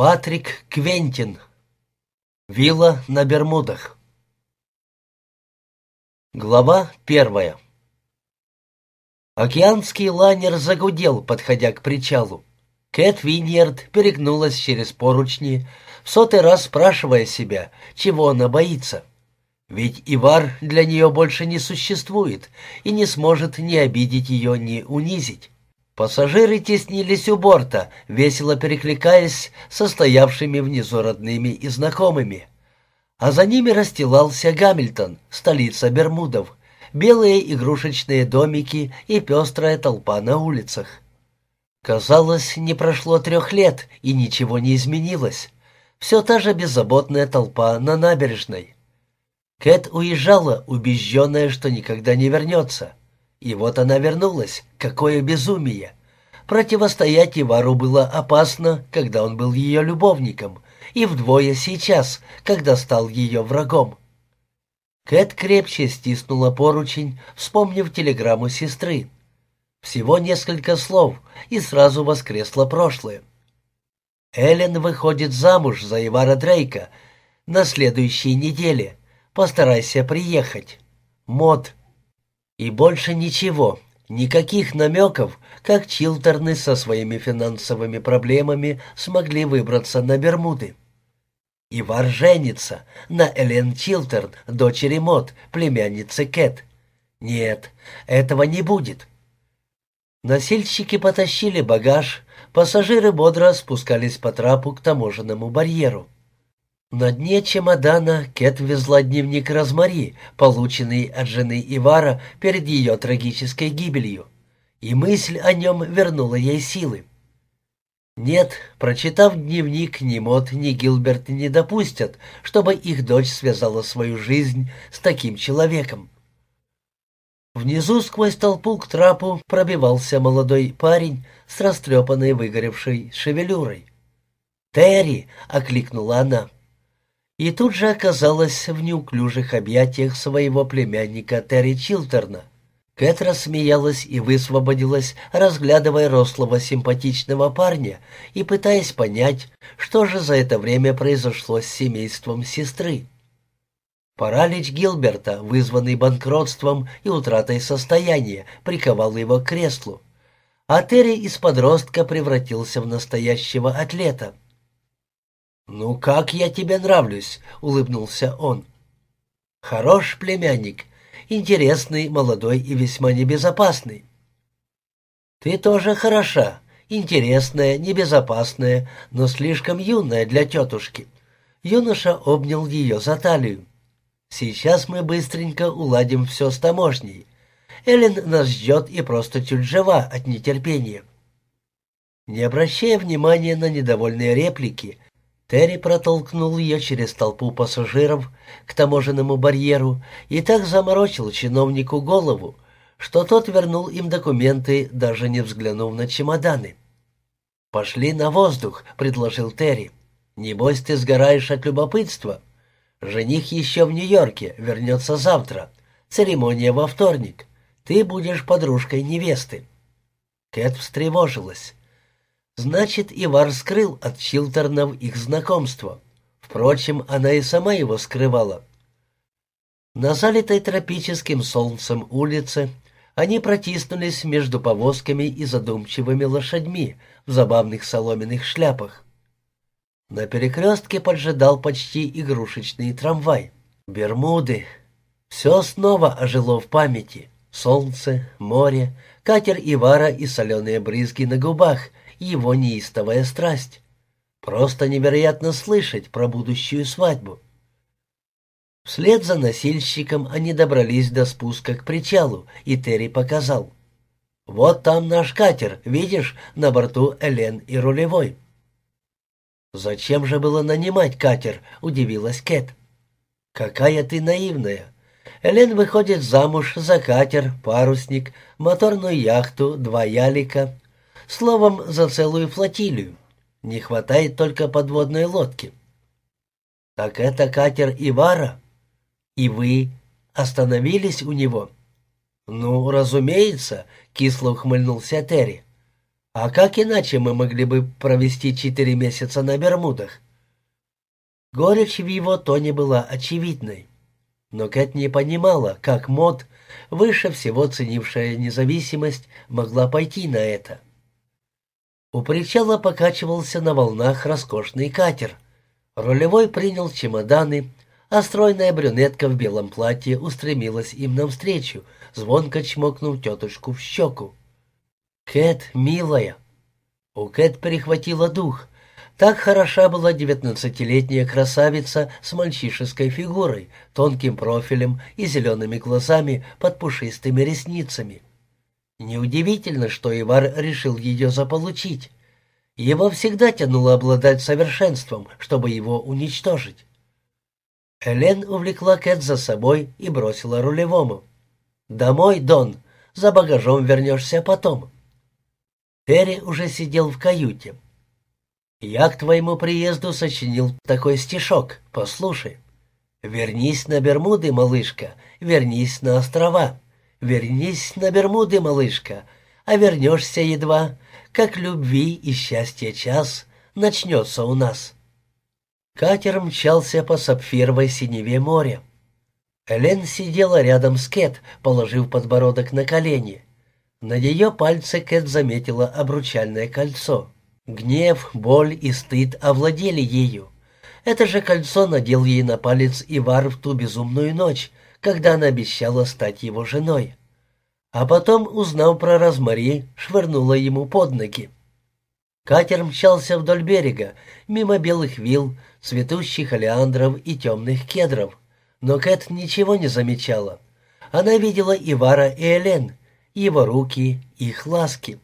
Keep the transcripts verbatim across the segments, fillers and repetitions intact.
Патрик Квентин. Вилла на Бермудах. Глава первая. Океанский лайнер загудел, подходя к причалу. Кэт Виньярд перегнулась через поручни, в сотый раз спрашивая себя, чего она боится. Ведь Ивар для нее больше не существует и не сможет ни обидеть ее, ни унизить. Пассажиры теснились у борта, весело перекликаясь со стоявшими внизу родными и знакомыми. А за ними расстилался Гамильтон, столица Бермудов, белые игрушечные домики и пестрая толпа на улицах. Казалось, не прошло трех лет, и ничего не изменилось. Все та же беззаботная толпа на набережной. Кэт уезжала, убежденная, что никогда не вернется. И вот она вернулась. Какое безумие! Противостоять Ивару было опасно, когда он был ее любовником, и вдвое сейчас, когда стал ее врагом. Кэт крепче стиснула поручень, вспомнив телеграмму сестры. Всего несколько слов, и сразу воскресло прошлое. Эллен выходит замуж за Ивара Дрейка на следующей неделе. Постарайся приехать. Мод. И больше ничего, никаких намеков, как Чилтерны со своими финансовыми проблемами смогли выбраться на Бермуды. Ивар женится на Эллен Чилтерн, дочери Мод, племянницы Кэт. Нет, этого не будет. Носильщики потащили багаж, пассажиры бодро спускались по трапу к таможенному барьеру. На дне чемодана Кэт везла дневник Розмари, полученный от жены Ивара перед ее трагической гибелью, и мысль о нем вернула ей силы. Нет, прочитав дневник, ни Мод, ни Гилберт не допустят, чтобы их дочь связала свою жизнь с таким человеком. Внизу сквозь толпу к трапу пробивался молодой парень с растрепанной выгоревшей шевелюрой. «Терри!» — окликнула она. И тут же оказалась в неуклюжих объятиях своего племянника Терри Чилтерна. Кэт рассмеялась и высвободилась, разглядывая рослого симпатичного парня и пытаясь понять, что же за это время произошло с семейством сестры. Паралич Гилберта, вызванный банкротством и утратой состояния, приковал его к креслу, а Терри из подростка превратился в настоящего атлета. «Ну как я тебе нравлюсь?» — улыбнулся он. «Хорош племянник, интересный, молодой и весьма небезопасный». «Ты тоже хороша, интересная, небезопасная, но слишком юная для тетушки». Юноша обнял ее за талию. «Сейчас мы быстренько уладим все с таможней. Эллен нас ждет и просто чуть жива от нетерпения». Не обращая внимания на недовольные реплики, Терри протолкнул ее через толпу пассажиров к таможенному барьеру и так заморочил чиновнику голову, что тот вернул им документы, даже не взглянув на чемоданы. «Пошли на воздух», — предложил Терри. «Небось, ты сгораешь от любопытства. Жених еще в Нью-Йорке, вернется завтра. Церемония во вторник. Ты будешь подружкой невесты». Кэт встревожилась. Значит, Ивар скрыл от Чилтернов их знакомство. Впрочем, она и сама его скрывала. На залитой тропическим солнцем улице они протиснулись между повозками и задумчивыми лошадьми в забавных соломенных шляпах. На перекрестке поджидал почти игрушечный трамвай. Бермуды. Все снова ожило в памяти. Солнце, море, катер Ивара и соленые брызги на губах — его неистовая страсть. Просто невероятно слышать про будущую свадьбу. Вслед за носильщиком они добрались до спуска к причалу, и Терри показал. «Вот там наш катер, видишь, на борту Эллен и рулевой». «Зачем же было нанимать катер?» — удивилась Кэт. «Какая ты наивная. Эллен выходит замуж за катер, парусник, моторную яхту, два ялика. Словом, за целую флотилию. Не хватает только подводной лодки». «Так это катер Ивара? И вы остановились у него?» «Ну, разумеется», — кисло ухмыльнулся Терри. А как иначе мы могли бы провести четыре месяца на Бермудах? Горечь в его тоне была очевидной. Но Кэт не понимала, как Мод, выше всего ценившая независимость, могла пойти на это. У причала покачивался на волнах роскошный катер. Рулевой принял чемоданы, а стройная брюнетка в белом платье устремилась им навстречу, звонко чмокнув тетушку в щеку. «Кэт, милая!» У Кэт перехватило дух. Так хороша была девятнадцатилетняя красавица с мальчишеской фигурой, тонким профилем и зелеными глазами под пушистыми ресницами. Неудивительно, что Ивар решил ее заполучить. Его всегда тянуло обладать совершенством, чтобы его уничтожить. Элен увлекла Кэт за собой и бросила рулевому. «Домой, Дон, за багажом вернешься потом». Терри уже сидел в каюте. «Я к твоему приезду сочинил такой стишок, послушай. Вернись на Бермуды, малышка, вернись на острова. Вернись на Бермуды, малышка, а вернешься едва, как любви и счастья час начнется у нас». Катер мчался по сапфировой синеве моря. Элен сидела рядом с Кэт, положив подбородок на колени. На ее пальце Кэт заметила обручальное кольцо. Гнев, боль и стыд овладели ею. Это же кольцо надел ей на палец Ивар в ту безумную ночь, когда она обещала стать его женой. А потом, узнав про Розмари, швырнула ему под ноги. Катер мчался вдоль берега, мимо белых вилл, цветущих олеандров и темных кедров. Но Кэт ничего не замечала. Она видела Ивара и Элен, его руки, их ласки.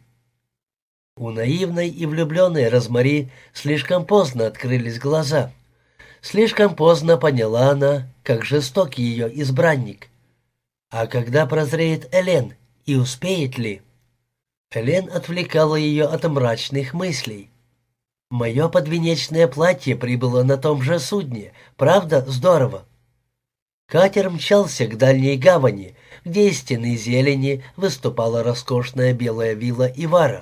У наивной и влюбленной Розмари слишком поздно открылись глаза. Слишком поздно поняла она, как жесток ее избранник. А когда прозреет Элен, и успеет ли? Элен отвлекала ее от мрачных мыслей. «Мое подвенечное платье прибыло на том же судне. Правда, здорово?» Катер мчался к дальней гавани, где из стены зелени выступала роскошная белая вилла Ивара.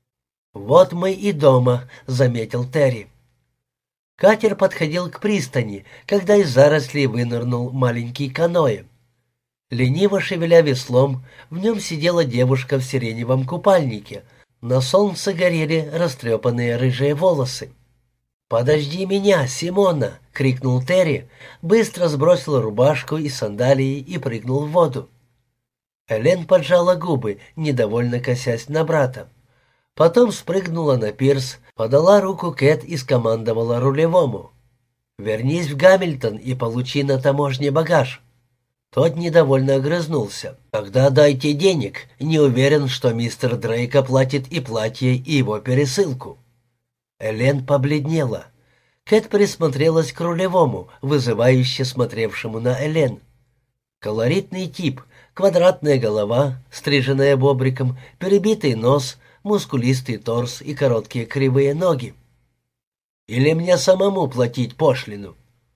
«Вот мы и дома», — заметил Терри. Катер подходил к пристани, когда из зарослей вынырнул маленький каноэ. Лениво шевеля веслом, в нем сидела девушка в сиреневом купальнике. На солнце горели растрепанные рыжие волосы. «Подожди меня, Симона!» — крикнул Терри, быстро сбросил рубашку и сандалии и прыгнул в воду. Элен поджала губы, недовольно косясь на брата. Потом спрыгнула на пирс, подала руку Кэт и скомандовала рулевому. «Вернись в Гамильтон и получи на таможне багаж». Тот недовольно огрызнулся. «Тогда дайте денег. Не уверен, что мистер Дрейк оплатит и платье, и его пересылку». Элен побледнела. Кэт присмотрелась к рулевому, вызывающе смотревшему на Элен. Колоритный тип, квадратная голова, стриженная бобриком, перебитый нос, мускулистый торс и короткие кривые ноги. «Или мне самому платить пошлину?»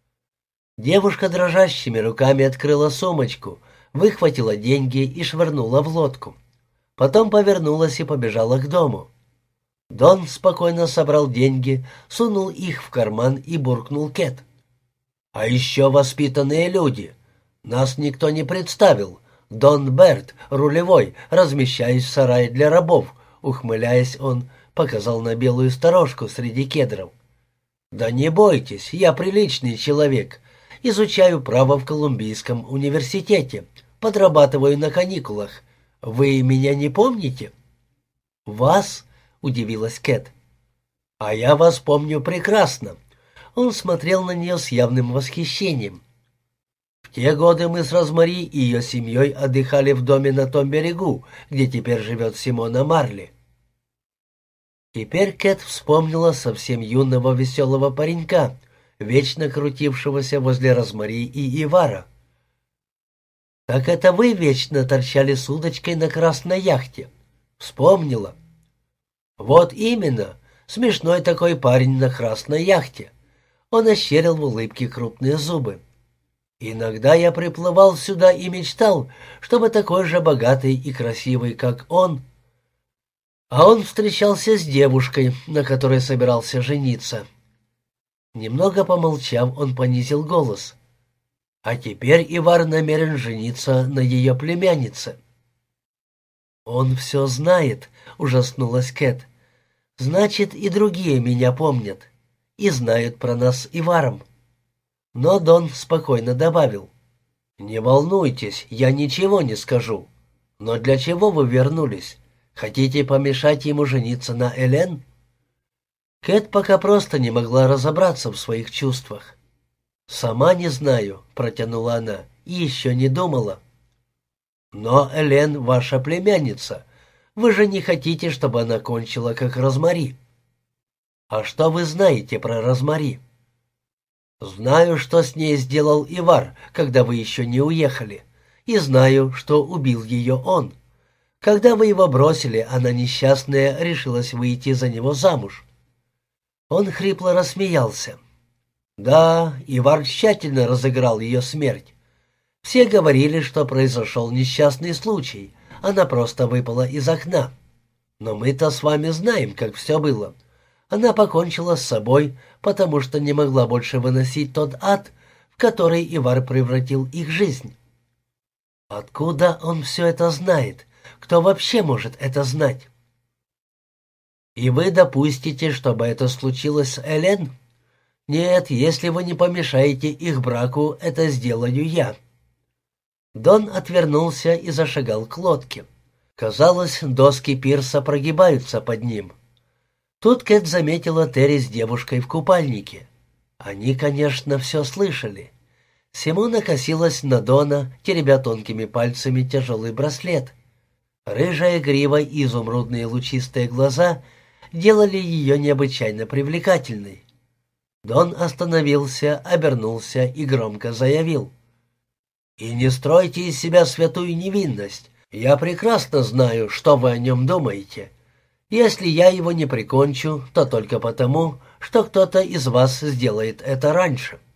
Девушка дрожащими руками открыла сумочку, выхватила деньги и швырнула в лодку. Потом повернулась и побежала к дому. Дон спокойно собрал деньги, сунул их в карман и буркнул Кэт. «А еще воспитанные люди. Нас никто не представил. Дон Берт, рулевой, размещаясь в сарае для рабов», ухмыляясь, он показал на белую сторожку среди кедров. «Да не бойтесь, я приличный человек. Изучаю право в Колумбийском университете. Подрабатываю на каникулах. Вы меня не помните?» «Вас?» — удивилась Кэт. «А я вас помню прекрасно». Он смотрел на нее с явным восхищением. «В те годы мы с Розмари и ее семьей отдыхали в доме на том берегу, где теперь живет Симона Марли». Теперь Кэт вспомнила совсем юного веселого паренька, вечно крутившегося возле Розмари и Ивара. «Так это вы вечно торчали с удочкой на красной яхте?» «Вспомнила». «Вот именно, смешной такой парень на красной яхте». Он ощерил в улыбке крупные зубы. «Иногда я приплывал сюда и мечтал, чтобы такой же богатый и красивый, как он». А он встречался с девушкой, на которой собирался жениться. Немного помолчав, он понизил голос. А теперь Ивар намерен жениться на ее племяннице. «Он все знает», — ужаснулась Кэт. «Значит, и другие меня помнят. И знают про нас с Иваром». Но Дон спокойно добавил. «Не волнуйтесь, я ничего не скажу. Но для чего вы вернулись? Хотите помешать ему жениться на Элен?» Кэт пока просто не могла разобраться в своих чувствах. «Сама не знаю», — протянула она, — «и еще не думала». «Но Элен ваша племянница. Вы же не хотите, чтобы она кончила, как Розмари». «А что вы знаете про Розмари?» «Знаю, что с ней сделал Ивар, когда вы еще не уехали, и знаю, что убил ее он. Когда вы его бросили, она несчастная решилась выйти за него замуж». Он хрипло рассмеялся. «Да, Ивар тщательно разыграл ее смерть. Все говорили, что произошел несчастный случай, она просто выпала из окна. Но мы-то с вами знаем, как все было. Она покончила с собой, потому что не могла больше выносить тот ад, в который Ивар превратил их жизнь». «Откуда он все это знает? Кто вообще может это знать?» «И вы допустите, чтобы это случилось с Элен? Нет, если вы не помешаете их браку, это сделаю я». Дон отвернулся и зашагал к лодке. Казалось, доски пирса прогибаются под ним. Тут Кэт заметила Терри с девушкой в купальнике. Они, конечно, все слышали. Симона косилась на Дона, теребя тонкими пальцами тяжелый браслет. Рыжая грива и изумрудные лучистые глаза делали ее необычайно привлекательной. Дон остановился, обернулся и громко заявил. «И не стройте из себя святую невинность. Я прекрасно знаю, что вы о нем думаете. Если я его не прикончу, то только потому, что кто-то из вас сделает это раньше».